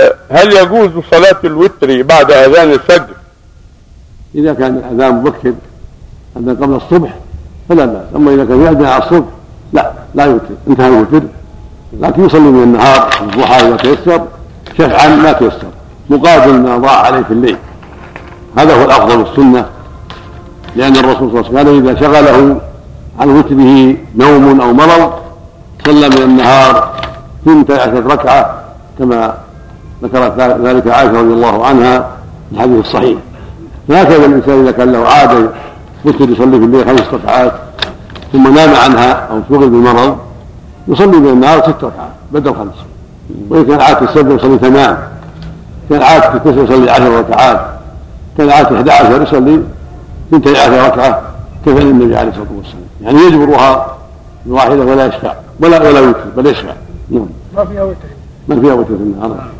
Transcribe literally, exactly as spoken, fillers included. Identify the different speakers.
Speaker 1: هل يجوز صلاة الوتر بعد أذان الفجر؟
Speaker 2: إذا كان الأذان مبكر أذان قبل الصبح فلا بأس، أما إذا كان يأذن على الصبح لا لا يوتر، انتهى الوتر، لكن يصلي من النهار الضحى إذا تيسر شفعا ما تيسر مقابل ما ضاع عليه في الليل، هذا هو الأفضل السنة، لأن الرسول صلى الله عليه وسلم إذا شغله عن وتره نوم أو مرض صلى من النهار ثنتي عشرة ركعة كما ذكرت ذلك عائشة رضي الله عنها في الحديث الصحيح. فهكذا الإنسان إذا كان له عادة وتر يصلي في الليل خمس ركعات ثم نام عنها أو شغل بالمرض يصلي من النهار ست ركعات بدل خمس، وإن كان عادة السبع يصلي ثمان، كان عادة التسع يصلي عشر ركعات، كان عادة إحدى عشر يصلي ثنتي عشر ركعة كفعل النبي عليه الصلاة والسلام، يعني يجبرها بواحدة ولا يشفع ولا ولا يوتر بل يشفع. نعم.
Speaker 3: ما فيها وتر.
Speaker 2: ما فيها وتر في النهار.